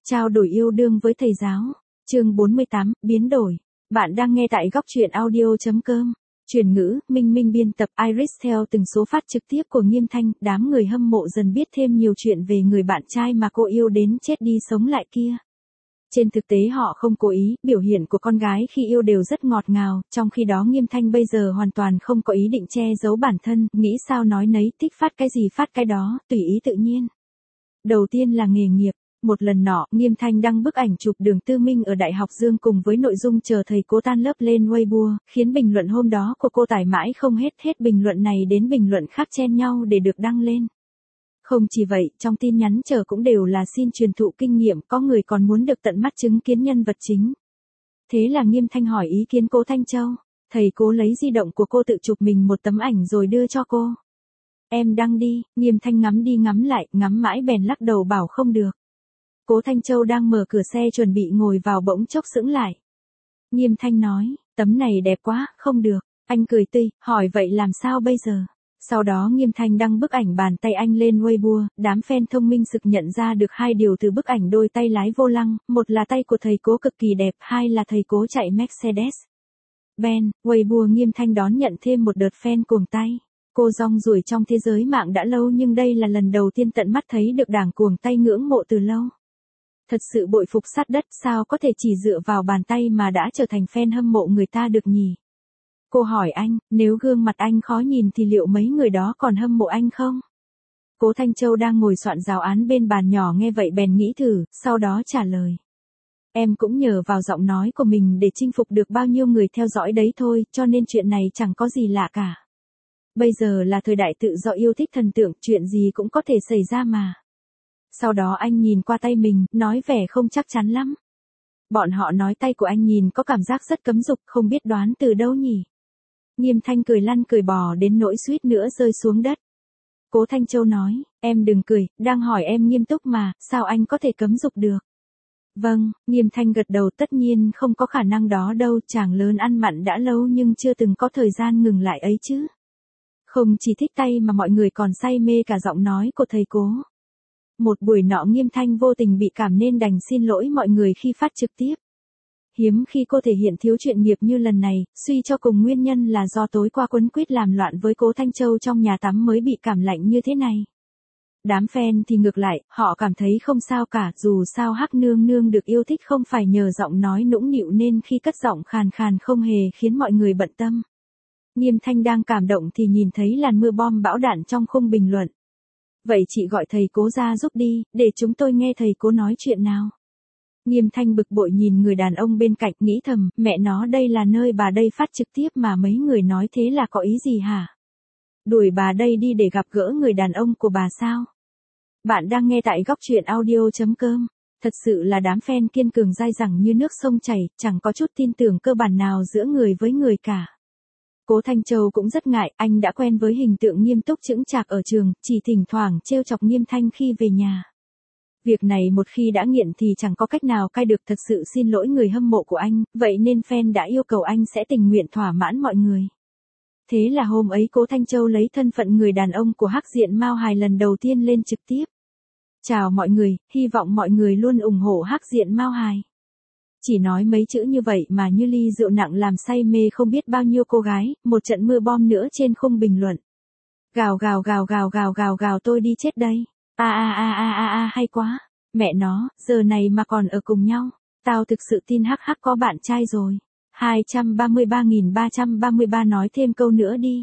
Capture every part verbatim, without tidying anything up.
Trao đổi yêu đương với thầy giáo. Chương bốn mươi tám, biến đổi. Bạn đang nghe tại góc truyện audio.com. Chuyển ngữ, Minh Minh biên tập, Iris theo từng số phát trực tiếp của Nghiêm Thanh, đám người hâm mộ dần biết thêm nhiều chuyện về người bạn trai mà cô yêu đến chết đi sống lại kia. Trên thực tế họ không cố ý, biểu hiện của con gái khi yêu đều rất ngọt ngào, trong khi đó Nghiêm Thanh bây giờ hoàn toàn không có ý định che giấu bản thân, nghĩ sao nói nấy, thích phát cái gì phát cái đó, tùy ý tự nhiên. Đầu tiên là nghề nghiệp. Một lần nọ, Nghiêm Thanh đăng bức ảnh chụp Đường Tư Minh ở Đại học Dương cùng với nội dung chờ thầy cố tan lớp lên Weibo, khiến bình luận hôm đó của cô tải mãi không hết, hết bình luận này đến bình luận khác chen nhau để được đăng lên. Không chỉ vậy, trong tin nhắn chờ cũng đều là xin truyền thụ kinh nghiệm, có người còn muốn được tận mắt chứng kiến nhân vật chính. Thế là Nghiêm Thanh hỏi ý kiến Cố Thanh Châu, thầy cố lấy di động của cô tự chụp mình một tấm ảnh rồi đưa cho cô. Em đăng đi, Nghiêm Thanh ngắm đi ngắm lại, ngắm mãi bèn lắc đầu bảo không được. Cố Thanh Châu đang mở cửa xe chuẩn bị ngồi vào bỗng chốc sững lại. Nghiêm Thanh nói, tấm này đẹp quá, không được. Anh cười tươi, hỏi vậy làm sao bây giờ? Sau đó Nghiêm Thanh đăng bức ảnh bàn tay anh lên Weibo, đám fan thông minh sực nhận ra được hai điều từ bức ảnh đôi tay lái vô lăng, một là tay của thầy cố cực kỳ đẹp, hai là thầy cố chạy Mercedes. Ben, Weibo Nghiêm Thanh đón nhận thêm một đợt fan cuồng tay. Cô rong ruổi trong thế giới mạng đã lâu nhưng đây là lần đầu tiên tận mắt thấy được đảng cuồng tay ngưỡng mộ từ lâu. Thật sự bội phục sát đất, sao có thể chỉ dựa vào bàn tay mà đã trở thành fan hâm mộ người ta được nhỉ? Cô hỏi anh, nếu gương mặt anh khó nhìn thì liệu mấy người đó còn hâm mộ anh không? Cố Thanh Châu đang ngồi soạn giáo án bên bàn nhỏ nghe vậy bèn nghĩ thử, sau đó trả lời. Em cũng nhờ vào giọng nói của mình để chinh phục được bao nhiêu người theo dõi đấy thôi, cho nên chuyện này chẳng có gì lạ cả. Bây giờ là thời đại tự do yêu thích thần tượng, chuyện gì cũng có thể xảy ra mà. Sau đó anh nhìn qua tay mình, nói vẻ không chắc chắn lắm. Bọn họ nói tay của anh nhìn có cảm giác rất cấm dục, không biết đoán từ đâu nhỉ. Nghiêm Thanh cười lăn cười bò đến nỗi suýt nữa rơi xuống đất. Cố Thanh Châu nói, em đừng cười, đang hỏi em nghiêm túc mà, sao anh có thể cấm dục được? Vâng, Nghiêm Thanh gật đầu, tất nhiên không có khả năng đó đâu, chàng lớn ăn mặn đã lâu nhưng chưa từng có thời gian ngừng lại ấy chứ. Không chỉ thích tay mà mọi người còn say mê cả giọng nói của thầy cố. Một buổi nọ Nghiêm Thanh vô tình bị cảm nên đành xin lỗi mọi người khi phát trực tiếp. Hiếm khi cô thể hiện thiếu chuyên nghiệp như lần này, suy cho cùng nguyên nhân là do tối qua quấn quýt làm loạn với Cố Thanh Châu trong nhà tắm mới bị cảm lạnh như thế này. Đám fan thì ngược lại, họ cảm thấy không sao cả, dù sao Hắc nương nương được yêu thích không phải nhờ giọng nói nũng nịu nên khi cất giọng khàn khàn không hề khiến mọi người bận tâm. Nghiêm Thanh đang cảm động thì nhìn thấy làn mưa bom bão đạn trong khung bình luận. Vậy chị gọi thầy cố ra giúp đi, để chúng tôi nghe thầy cố nói chuyện nào. Nghiêm Thanh bực bội nhìn người đàn ông bên cạnh nghĩ thầm, mẹ nó đây là nơi bà đây phát trực tiếp mà mấy người nói thế là có ý gì hả? Đuổi bà đây đi để gặp gỡ người đàn ông của bà sao? Bạn đang nghe tại góc truyện audio.com. Thật sự là đám fan kiên cường dai dẳng như nước sông chảy, chẳng có chút tin tưởng cơ bản nào giữa người với người cả. Cố Thanh Châu cũng rất ngại, anh đã quen với hình tượng nghiêm túc chững chạc ở trường, chỉ thỉnh thoảng trêu chọc Nghiêm Thanh khi về nhà. Việc này một khi đã nghiện thì chẳng có cách nào cai được, thật sự xin lỗi người hâm mộ của anh, vậy nên fan đã yêu cầu anh sẽ tình nguyện thỏa mãn mọi người. Thế là hôm ấy Cố Thanh Châu lấy thân phận người đàn ông của Hắc Diện Mao Hài lần đầu tiên lên trực tiếp. Chào mọi người, hy vọng mọi người luôn ủng hộ Hắc Diện Mao Hài. Chỉ nói mấy chữ như vậy mà như ly rượu nặng làm say mê không biết bao nhiêu cô gái, một trận mưa bom nữa trên khung bình luận. Gào gào gào gào gào gào gào tôi đi chết đây. A a a a a a hay quá. Mẹ nó, giờ này mà còn ở cùng nhau. Tao thực sự tin hắc hắc có bạn trai rồi. hai trăm ba mươi ba nghìn ba trăm ba mươi ba nói thêm câu nữa đi.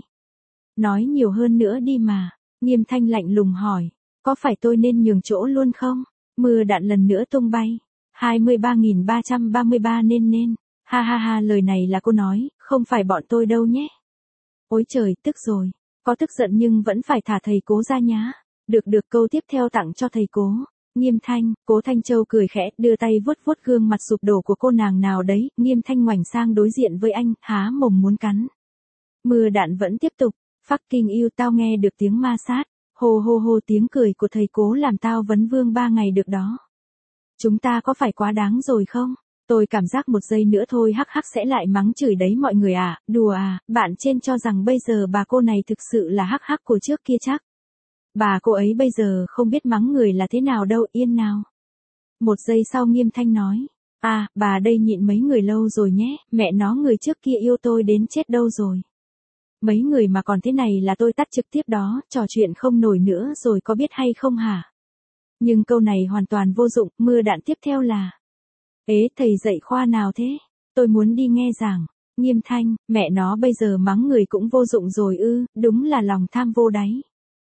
Nói nhiều hơn nữa đi mà. Nghiêm Thanh lạnh lùng hỏi. Có phải tôi nên nhường chỗ luôn không? Mưa đạn lần nữa tung bay. hai mươi ba nghìn ba trăm ba mươi ba nên nên. Ha ha ha, lời này là cô nói, không phải bọn tôi đâu nhé. Ôi trời, tức rồi. Có tức giận nhưng vẫn phải thả thầy cố ra nhá. Được được, câu tiếp theo tặng cho thầy cố. Nghiêm Thanh, Cố Thanh Châu cười khẽ, đưa tay vuốt vuốt gương mặt sụp đổ của cô nàng nào đấy, Nghiêm Thanh ngoảnh sang đối diện với anh, há mồm muốn cắn. Mưa đạn vẫn tiếp tục, fucking yêu tao nghe được tiếng ma sát, hô hô hô tiếng cười của thầy cố làm tao vấn vương ba ngày được đó. Chúng ta có phải quá đáng rồi không? Tôi cảm giác một giây nữa thôi hắc hắc sẽ lại mắng chửi đấy mọi người à, đùa à, bạn trên cho rằng bây giờ bà cô này thực sự là hắc hắc của trước kia chắc. Bà cô ấy bây giờ không biết mắng người là thế nào đâu, yên nào. Một giây sau Nghiêm Thanh nói. À, bà đây nhịn mấy người lâu rồi nhé, mẹ nó người trước kia yêu tôi đến chết đâu rồi. Mấy người mà còn thế này là tôi tắt trực tiếp đó, trò chuyện không nổi nữa rồi có biết hay không hả? Nhưng câu này hoàn toàn vô dụng, mưa đạn tiếp theo là. Ế, thầy dạy khoa nào thế? Tôi muốn đi nghe giảng. Nghiêm Thanh, mẹ nó bây giờ mắng người cũng vô dụng rồi ư, đúng là lòng tham vô đáy.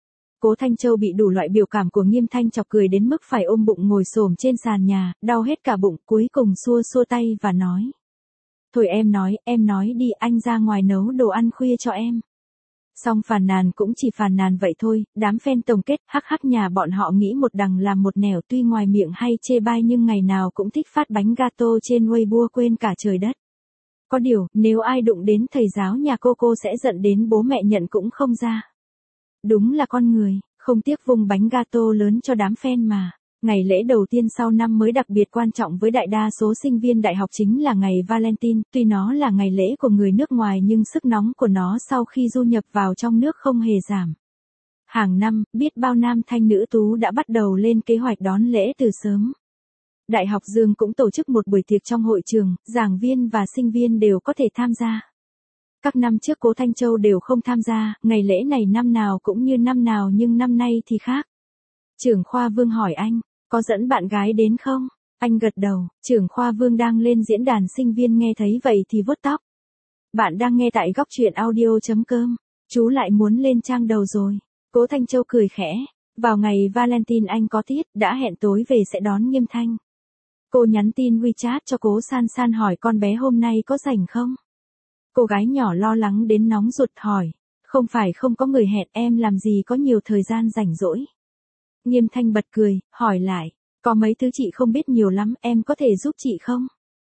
Cố Thanh Châu bị đủ loại biểu cảm của Nghiêm Thanh chọc cười đến mức phải ôm bụng ngồi xổm trên sàn nhà, đau hết cả bụng, cuối cùng xua xua tay và nói. Thôi em nói, em nói đi, anh ra ngoài nấu đồ ăn khuya cho em. Xong phàn nàn cũng chỉ phàn nàn vậy thôi, đám fan tổng kết, hắc hắc nhà bọn họ nghĩ một đằng làm một nẻo, tuy ngoài miệng hay chê bai nhưng ngày nào cũng thích phát bánh gato trên Weibo quên cả trời đất. Có điều, nếu ai đụng đến thầy giáo nhà cô cô sẽ giận đến bố mẹ nhận cũng không ra. Đúng là con người, không tiếc vùng bánh gato lớn cho đám fan mà. Ngày lễ đầu tiên sau năm mới đặc biệt quan trọng với đại đa số sinh viên đại học chính là ngày Valentine, tuy nó là ngày lễ của người nước ngoài nhưng sức nóng của nó sau khi du nhập vào trong nước không hề giảm. Hàng năm, biết bao nam thanh nữ tú đã bắt đầu lên kế hoạch đón lễ từ sớm. Đại học Dương cũng tổ chức một buổi tiệc trong hội trường, giảng viên và sinh viên đều có thể tham gia. Các năm trước Cố Thanh Châu đều không tham gia, ngày lễ này năm nào cũng như năm nào nhưng năm nay thì khác. Trưởng khoa Vương hỏi anh, có dẫn bạn gái đến không? Anh gật đầu, trưởng khoa Vương đang lên diễn đàn sinh viên nghe thấy vậy thì vuốt tóc. Bạn đang nghe tại góc truyện audio chấm com, chú lại muốn lên trang đầu rồi. Cố Thanh Châu cười khẽ, vào ngày Valentine anh có tiết, đã hẹn tối về sẽ đón Nghiêm Thanh. Cô nhắn tin WeChat cho Cố San San hỏi con bé hôm nay có rảnh không? Cô gái nhỏ lo lắng đến nóng ruột hỏi, không phải không có người hẹn em làm gì có nhiều thời gian rảnh rỗi. Nghiêm Thanh bật cười, hỏi lại, có mấy thứ chị không biết nhiều lắm, em có thể giúp chị không?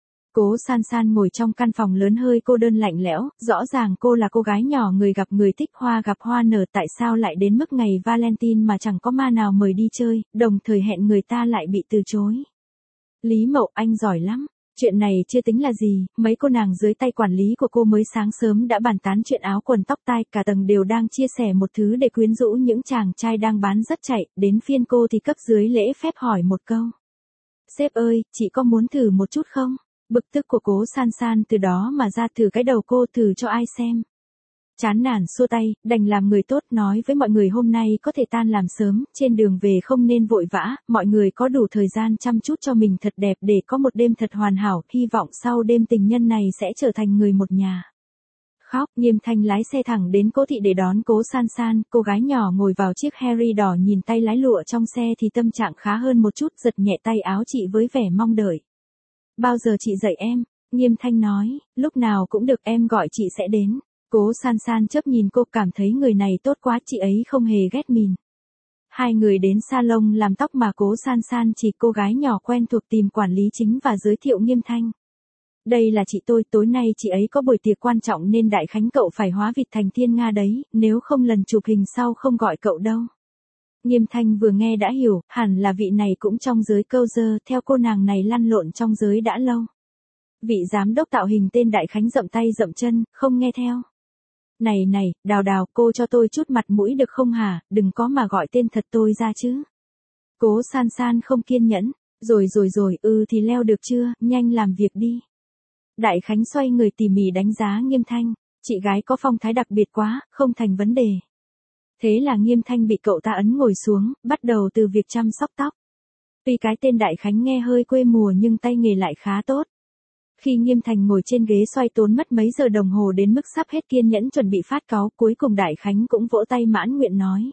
Cố San San ngồi trong căn phòng lớn hơi cô đơn lạnh lẽo, rõ ràng cô là cô gái nhỏ người gặp người thích hoa gặp hoa nở, tại sao lại đến mức ngày Valentine mà chẳng có ma nào mời đi chơi, đồng thời hẹn người ta lại bị từ chối. Lý Mậu, anh giỏi lắm. Chuyện này chưa tính là gì, mấy cô nàng dưới tay quản lý của cô mới sáng sớm đã bàn tán chuyện áo quần tóc tai, cả tầng đều đang chia sẻ một thứ để quyến rũ những chàng trai đang bán rất chạy, đến phiên cô thì cấp dưới lễ phép hỏi một câu. Sếp ơi, chị có muốn thử một chút không? Bực tức của Cố San San từ đó mà ra thử cái đầu cô, thử cho ai xem. Chán nản xua tay, đành làm người tốt nói với mọi người hôm nay có thể tan làm sớm, trên đường về không nên vội vã, mọi người có đủ thời gian chăm chút cho mình thật đẹp để có một đêm thật hoàn hảo, hy vọng sau đêm tình nhân này sẽ trở thành người một nhà. Khóc, Nghiêm Thanh lái xe thẳng đến Cố thị để đón Cố San San, cô gái nhỏ ngồi vào chiếc Harry đỏ nhìn tay lái lụa trong xe thì tâm trạng khá hơn một chút, giật nhẹ tay áo chị với vẻ mong đợi. Bao giờ chị dạy em? Nghiêm Thanh nói, lúc nào cũng được, em gọi chị sẽ đến. Cố San San chớp nhìn cô, cảm thấy người này tốt quá, chị ấy không hề ghét mình. Hai người đến salon làm tóc mà Cố San San chỉ cô gái nhỏ quen thuộc tìm quản lý chính và giới thiệu Nghiêm Thanh. Đây là chị tôi, tối nay chị ấy có buổi tiệc quan trọng nên đại khánh cậu phải hóa vịt thành thiên nga đấy, nếu không lần chụp hình sau không gọi cậu đâu. Nghiêm Thanh vừa nghe đã hiểu, hẳn là vị này cũng trong giới câu dơ, theo cô nàng này lăn lộn trong giới đã lâu. Vị giám đốc tạo hình tên Đại Khánh dậm tay dậm chân, không nghe theo. Này này, Đào Đào, cô cho tôi chút mặt mũi được không hả, đừng có mà gọi tên thật tôi ra chứ. Cố San San không kiên nhẫn, rồi rồi rồi, ừ thì leo được chưa, nhanh làm việc đi. Đại Khánh xoay người tỉ mỉ đánh giá Nghiêm Thanh, chị gái có phong thái đặc biệt quá, không thành vấn đề. Thế là Nghiêm Thanh bị cậu ta ấn ngồi xuống, bắt đầu từ việc chăm sóc tóc. Tuy cái tên Đại Khánh nghe hơi quê mùa nhưng tay nghề lại khá tốt. Khi Nghiêm Thành ngồi trên ghế xoay tốn mất mấy giờ đồng hồ đến mức sắp hết kiên nhẫn chuẩn bị phát cáu, cuối cùng Đại Khánh cũng vỗ tay mãn nguyện nói.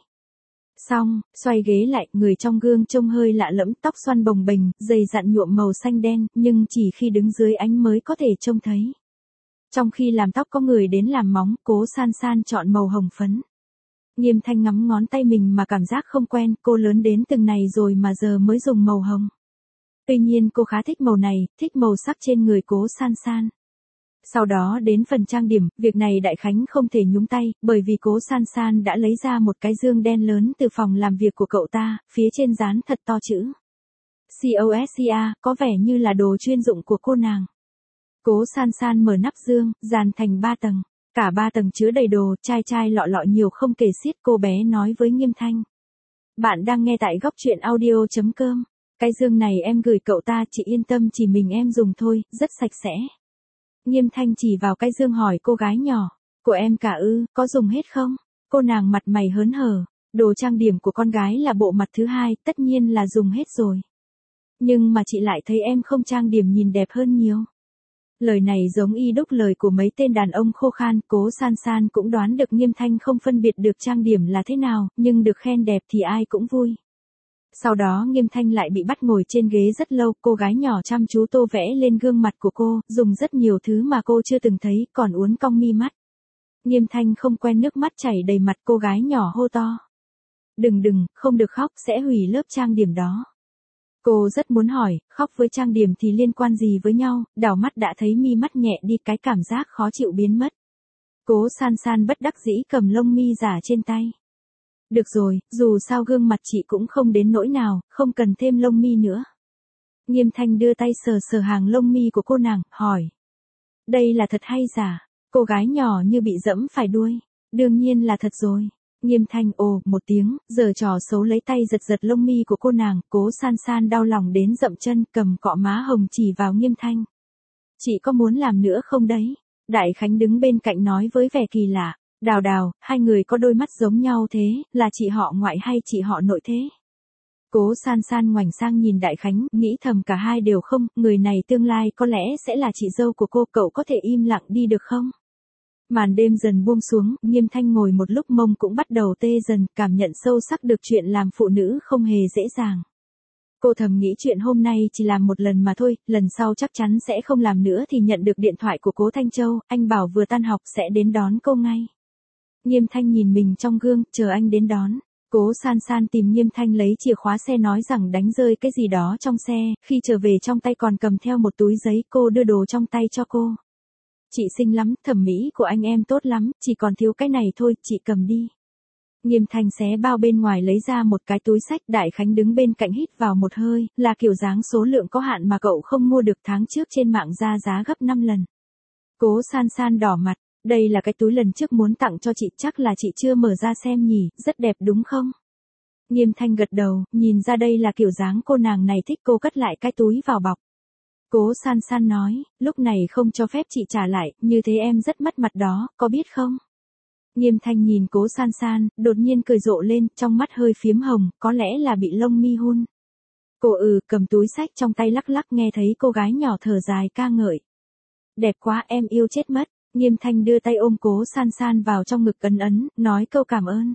Xong, xoay ghế lại, người trong gương trông hơi lạ lẫm, tóc xoăn bồng bềnh, dày dặn nhuộm màu xanh đen, nhưng chỉ khi đứng dưới ánh mới có thể trông thấy. Trong khi làm tóc có người đến làm móng, Cố San San chọn màu hồng phấn. Nghiêm Thanh ngắm ngón tay mình mà cảm giác không quen, cô lớn đến từng này rồi mà giờ mới dùng màu hồng. Tuy nhiên cô khá thích màu này, thích màu sắc trên người Cố San San. Sau đó đến phần trang điểm, việc này Đại Khánh không thể nhúng tay, bởi vì Cố San San đã lấy ra một cái dương đen lớn từ phòng làm việc của cậu ta, phía trên dán thật to chữ Coscia, có vẻ như là đồ chuyên dụng của cô nàng. Cố San San mở nắp dương, dàn thành ba tầng, cả ba tầng chứa đầy đồ, chai chai lọ lọ nhiều không kể xiết, cô bé nói với Nghiêm Thanh. Bạn đang nghe tại góc truyện audio chấm com. Cái dương này em gửi cậu ta, chị yên tâm chỉ mình em dùng thôi, rất sạch sẽ. Nghiêm Thanh chỉ vào cái dương hỏi cô gái nhỏ, của em cả ư, có dùng hết không? Cô nàng mặt mày hớn hở, đồ trang điểm của con gái là bộ mặt thứ hai, tất nhiên là dùng hết rồi. Nhưng mà chị lại thấy em không trang điểm nhìn đẹp hơn nhiều. Lời này giống y đúc lời của mấy tên đàn ông khô khan, Cố San San cũng đoán được Nghiêm Thanh không phân biệt được trang điểm là thế nào, nhưng được khen đẹp thì ai cũng vui. Sau đó Nghiêm Thanh lại bị bắt ngồi trên ghế rất lâu, cô gái nhỏ chăm chú tô vẽ lên gương mặt của cô, dùng rất nhiều thứ mà cô chưa từng thấy, còn uốn cong mi mắt. Nghiêm Thanh không quen nước mắt chảy đầy mặt, cô gái nhỏ hô to. Đừng đừng, không được khóc, sẽ hủy lớp trang điểm đó. Cô rất muốn hỏi, khóc với trang điểm thì liên quan gì với nhau, đảo mắt đã thấy mi mắt nhẹ đi, cái cảm giác khó chịu biến mất. Cố San San bất đắc dĩ cầm lông mi giả trên tay. Được rồi, dù sao gương mặt chị cũng không đến nỗi nào, không cần thêm lông mi nữa. Nghiêm Thanh đưa tay sờ sờ hàng lông mi của cô nàng, hỏi. Đây là thật hay giả? Cô gái nhỏ như bị dẫm phải đuôi. Đương nhiên là thật rồi. Nghiêm Thanh ồ một tiếng, giở trò xấu lấy tay giật giật lông mi của cô nàng, Cố San San đau lòng đến dậm chân, cầm cọ má hồng chỉ vào Nghiêm Thanh. Chị có muốn làm nữa không đấy? Đại Khánh đứng bên cạnh nói với vẻ kỳ lạ. Đào Đào, hai người có đôi mắt giống nhau thế, là chị họ ngoại hay chị họ nội thế? Cố San San ngoảnh sang nhìn Đại Khánh, nghĩ thầm cả hai đều không, người này tương lai có lẽ sẽ là chị dâu của cô, cậu có thể im lặng đi được không? Màn đêm dần buông xuống, Nghiêm Thanh ngồi một lúc mông cũng bắt đầu tê dần, cảm nhận sâu sắc được chuyện làm phụ nữ không hề dễ dàng. Cô thầm nghĩ chuyện hôm nay chỉ làm một lần mà thôi, lần sau chắc chắn sẽ không làm nữa thì nhận được điện thoại của Cố Thanh Châu, anh bảo vừa tan học sẽ đến đón cô ngay. Nghiêm Thanh nhìn mình trong gương, chờ anh đến đón. Cố San San tìm Nghiêm Thanh lấy chìa khóa xe nói rằng đánh rơi cái gì đó trong xe, khi trở về trong tay còn cầm theo một túi giấy, cô đưa đồ trong tay cho cô. Chị xinh lắm, thẩm mỹ của anh em tốt lắm, chỉ còn thiếu cái này thôi, chị cầm đi. Nghiêm Thanh xé bao bên ngoài lấy ra một cái túi xách, Đại Khánh đứng bên cạnh hít vào một hơi, là kiểu dáng số lượng có hạn mà cậu không mua được, tháng trước trên mạng ra giá gấp năm lần. Cố San San đỏ mặt, đây là cái túi lần trước muốn tặng cho chị, chắc là chị chưa mở ra xem nhỉ, rất đẹp đúng không? Nghiêm Thanh gật đầu, nhìn ra đây là kiểu dáng cô nàng này thích, cô cất lại cái túi vào bọc. Cố San San nói, lúc này không cho phép chị trả lại, như thế em rất mất mặt đó, có biết không? Nghiêm Thanh nhìn Cố San San, đột nhiên cười rộ lên, trong mắt hơi phiếm hồng, có lẽ là bị lông mi hun. Cô ừ, cầm túi xách trong tay lắc lắc, nghe thấy cô gái nhỏ thở dài ca ngợi. Đẹp quá, em yêu chết mất. Nghiêm Thanh đưa tay ôm Cố San San vào trong ngực ấn ấn, nói câu cảm ơn.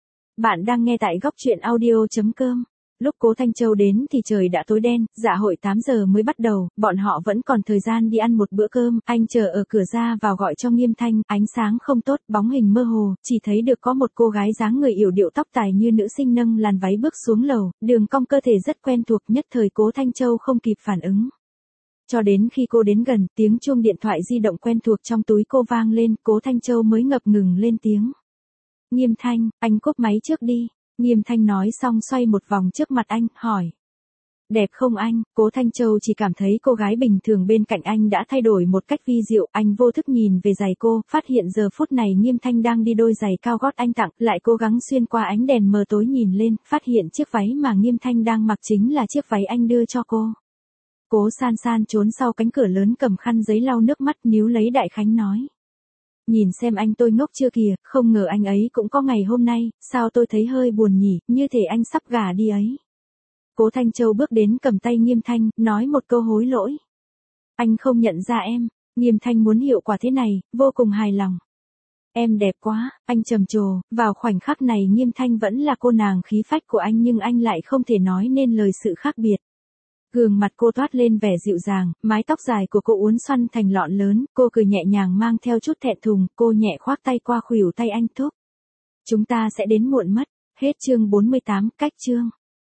Bạn đang nghe tại góc truyện audio chấm com. Lúc Cố Thanh Châu đến thì trời đã tối đen, dạ hội tám giờ mới bắt đầu, bọn họ vẫn còn thời gian đi ăn một bữa cơm, anh chờ ở cửa ra vào gọi cho Nghiêm Thanh, ánh sáng không tốt, bóng hình mơ hồ, chỉ thấy được có một cô gái dáng người yểu điệu tóc tài như nữ sinh nâng làn váy bước xuống lầu, đường cong cơ thể rất quen thuộc, nhất thời Cố Thanh Châu không kịp phản ứng. Cho đến khi cô đến gần, tiếng chuông điện thoại di động quen thuộc trong túi cô vang lên, Cố Thanh Châu mới ngập ngừng lên tiếng. Nghiêm Thanh, anh cúp máy trước đi. Nghiêm Thanh nói xong xoay một vòng trước mặt anh, hỏi. Đẹp không anh? Cố Thanh Châu chỉ cảm thấy cô gái bình thường bên cạnh anh đã thay đổi một cách vi diệu, anh vô thức nhìn về giày cô, phát hiện giờ phút này Nghiêm Thanh đang đi đôi giày cao gót anh tặng, lại cố gắng xuyên qua ánh đèn mờ tối nhìn lên, phát hiện chiếc váy mà Nghiêm Thanh đang mặc chính là chiếc váy anh đưa cho cô. Cố San San trốn sau cánh cửa lớn cầm khăn giấy lau nước mắt, níu lấy Đại Khánh nói. Nhìn xem anh tôi ngốc chưa kìa, không ngờ anh ấy cũng có ngày hôm nay, sao tôi thấy hơi buồn nhỉ, như thể anh sắp gả đi ấy. Cố Thanh Châu bước đến cầm tay Nghiêm Thanh, nói một câu hối lỗi. Anh không nhận ra em. Nghiêm Thanh muốn hiệu quả thế này, vô cùng hài lòng. Em đẹp quá, anh trầm trồ, vào khoảnh khắc này Nghiêm Thanh vẫn là cô nàng khí phách của anh nhưng anh lại không thể nói nên lời sự khác biệt. Gương mặt cô toát lên vẻ dịu dàng, mái tóc dài của cô uốn xoăn thành lọn lớn, cô cười nhẹ nhàng mang theo chút thẹn thùng, cô nhẹ khoác tay qua khuỷu tay anh thúc. Chúng ta sẽ đến muộn mất. Hết chương bốn mươi tám, cách chương.